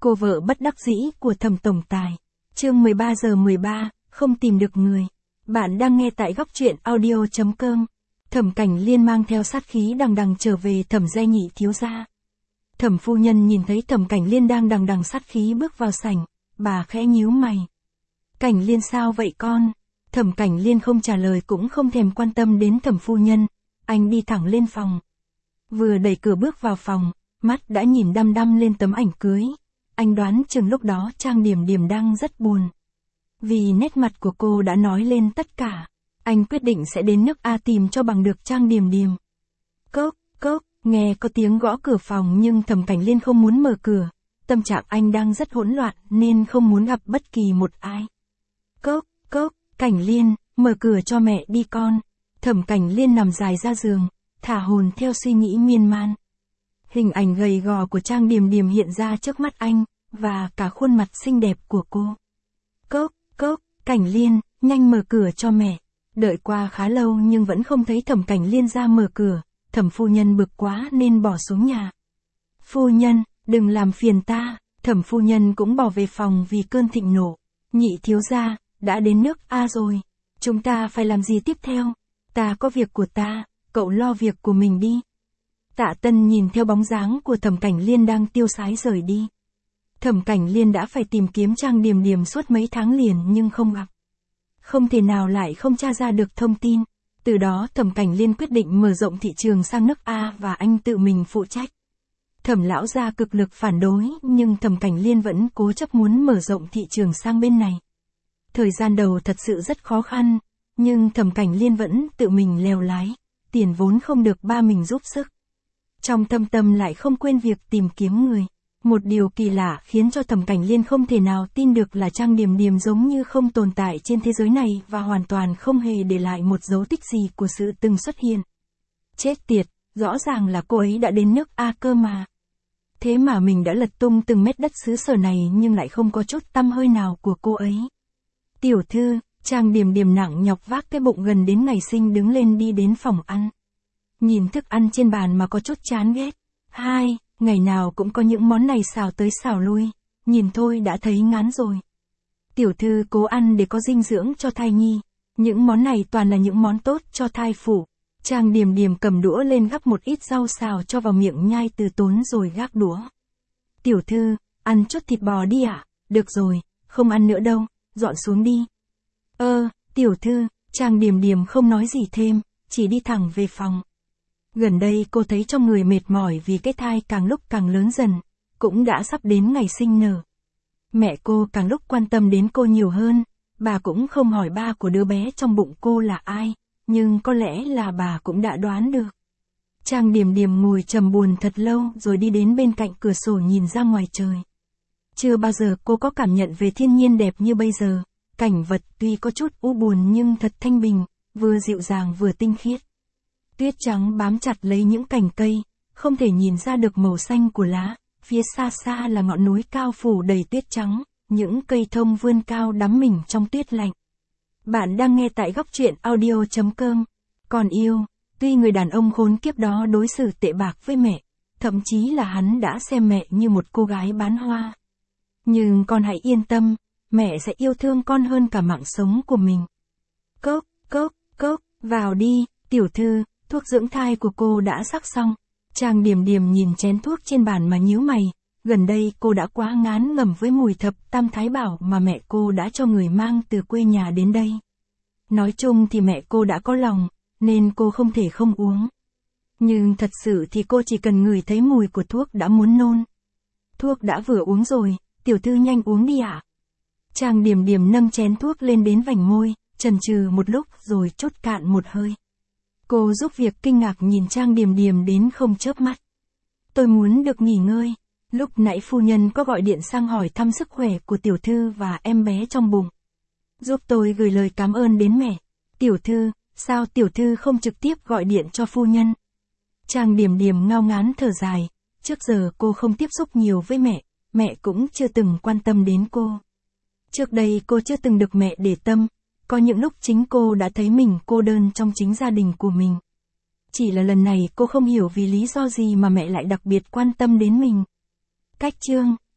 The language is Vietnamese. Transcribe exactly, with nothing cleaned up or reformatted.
Cô vợ bất đắc dĩ của Thẩm tổng tài. Chương mười ba giờ mười ba, không tìm được người. Bạn đang nghe tại góc truyện audio chấm com. Thẩm Cảnh Liên mang theo sát khí đằng đằng trở về Thẩm gia nhị thiếu gia. Thẩm phu nhân nhìn thấy Thẩm Cảnh Liên đang đằng đằng sát khí bước vào sảnh, bà khẽ nhíu mày. Cảnh Liên sao vậy con? Thẩm Cảnh Liên không trả lời cũng không thèm quan tâm đến Thẩm phu nhân, anh đi thẳng lên phòng. Vừa đẩy cửa bước vào phòng, mắt đã nhìn đăm đăm lên tấm ảnh cưới. Anh đoán chừng lúc đó Trang Điểm Điểm đang rất buồn. Vì nét mặt của cô đã nói lên tất cả, anh quyết định sẽ đến nước A tìm cho bằng được Trang Điểm Điểm. Cốc, cốc, nghe có tiếng gõ cửa phòng nhưng Thẩm Cảnh Liên không muốn mở cửa. Tâm trạng anh đang rất hỗn loạn nên không muốn gặp bất kỳ một ai. Cốc, cốc, Cảnh Liên, mở cửa cho mẹ đi con. Thẩm Cảnh Liên nằm dài ra giường, thả hồn theo suy nghĩ miên man. Hình ảnh gầy gò của Trang Điểm Điểm hiện ra trước mắt anh, và cả khuôn mặt xinh đẹp của cô. Cốc, cốc, Cảnh Liên, nhanh mở cửa cho mẹ. Đợi qua khá lâu nhưng vẫn không thấy Thẩm Cảnh Liên ra mở cửa, Thẩm phu nhân bực quá nên bỏ xuống nhà. Phu nhân, đừng làm phiền ta. Thẩm phu nhân cũng bỏ về phòng vì cơn thịnh nộ. Nhị thiếu gia, đã đến nước A rồi. Chúng ta phải làm gì tiếp theo? Ta có việc của ta, cậu lo việc của mình đi. Tạ Tân nhìn theo bóng dáng của Thẩm Cảnh Liên đang tiêu sái rời đi. Thẩm Cảnh Liên đã phải tìm kiếm Trang Điểm Điểm suốt mấy tháng liền nhưng không gặp. Không thể nào lại không tra ra được thông tin. Từ đó Thẩm Cảnh Liên quyết định mở rộng thị trường sang nước A và anh tự mình phụ trách. Thẩm lão gia cực lực phản đối nhưng Thẩm Cảnh Liên vẫn cố chấp muốn mở rộng thị trường sang bên này. Thời gian đầu thật sự rất khó khăn, nhưng Thẩm Cảnh Liên vẫn tự mình lèo lái, tiền vốn không được ba mình giúp sức. Trong thâm tâm lại không quên việc tìm kiếm người. Một điều kỳ lạ khiến cho Thẩm Cảnh Liên không thể nào tin được là Trang Điểm Điểm giống như không tồn tại trên thế giới này và hoàn toàn không hề để lại một dấu tích gì của sự từng xuất hiện. Chết tiệt, rõ ràng là cô ấy đã đến nước A cơ mà. Thế mà mình đã lật tung từng mét đất xứ sở này nhưng lại không có chút tăm hơi nào của cô ấy. Tiểu thư, Trang Điểm Điểm nặng nhọc vác cái bụng gần đến ngày sinh đứng lên đi đến phòng ăn. Nhìn thức ăn trên bàn mà có chút chán ghét. Hai, ngày nào cũng có những món này xào tới xào lui, nhìn thôi đã thấy ngán rồi. Tiểu thư cố ăn để có dinh dưỡng cho thai nhi. Những món này toàn là những món tốt cho thai phụ. Trang Điểm Điểm cầm đũa lên gắp một ít rau xào cho vào miệng nhai từ tốn rồi gác đũa. Tiểu thư, ăn chút thịt bò đi ạ. À? Được rồi, không ăn nữa đâu, dọn xuống đi. Ơ, tiểu thư, Trang Điểm Điểm không nói gì thêm, chỉ đi thẳng về phòng. Gần đây cô thấy trong người mệt mỏi vì cái thai càng lúc càng lớn dần, cũng đã sắp đến ngày sinh nở. Mẹ cô càng lúc quan tâm đến cô nhiều hơn, bà cũng không hỏi ba của đứa bé trong bụng cô là ai, nhưng có lẽ là bà cũng đã đoán được. Trang Điểm Điểm ngồi trầm buồn thật lâu rồi đi đến bên cạnh cửa sổ nhìn ra ngoài trời. Chưa bao giờ cô có cảm nhận về thiên nhiên đẹp như bây giờ, cảnh vật tuy có chút u buồn nhưng thật thanh bình, vừa dịu dàng vừa tinh khiết. Tuyết trắng bám chặt lấy những cành cây, không thể nhìn ra được màu xanh của lá, phía xa xa là ngọn núi cao phủ đầy tuyết trắng, những cây thông vươn cao đắm mình trong tuyết lạnh. Bạn đang nghe tại góc truyện audio chấm com. Còn yêu, tuy người đàn ông khốn kiếp đó đối xử tệ bạc với mẹ, thậm chí là hắn đã xem mẹ như một cô gái bán hoa. Nhưng con hãy yên tâm, mẹ sẽ yêu thương con hơn cả mạng sống của mình. Cốc, cốc, cốc, vào đi, tiểu thư. Thuốc dưỡng thai của cô đã sắc xong. Trang Điểm Điểm nhìn chén thuốc trên bàn mà nhíu mày. Gần đây cô đã quá ngán ngẩm với mùi thập tam thái bảo mà mẹ cô đã cho người mang từ quê nhà đến đây. Nói chung thì mẹ cô đã có lòng, nên cô không thể không uống. Nhưng thật sự thì cô chỉ cần ngửi thấy mùi của thuốc đã muốn nôn. Thuốc đã vừa uống rồi, tiểu thư nhanh uống đi ạ. À? Trang Điểm Điểm nâng chén thuốc lên đến vành môi, chần chừ một lúc rồi trút cạn một hơi. Cô giúp việc kinh ngạc nhìn Trang Điểm Điểm đến không chớp mắt. Tôi muốn được nghỉ ngơi. Lúc nãy phu nhân có gọi điện sang hỏi thăm sức khỏe của tiểu thư và em bé trong bụng. Giúp tôi gửi lời cảm ơn đến mẹ. Tiểu thư, sao tiểu thư không trực tiếp gọi điện cho phu nhân? Trang Điểm Điểm ngao ngán thở dài. Trước giờ cô không tiếp xúc nhiều với mẹ, mẹ cũng chưa từng quan tâm đến cô. Trước đây cô chưa từng được mẹ để tâm. Có những lúc chính cô đã thấy mình cô đơn trong chính gia đình của mình. Chỉ là lần này cô không hiểu vì lý do gì mà mẹ lại đặc biệt quan tâm đến mình. Cách chương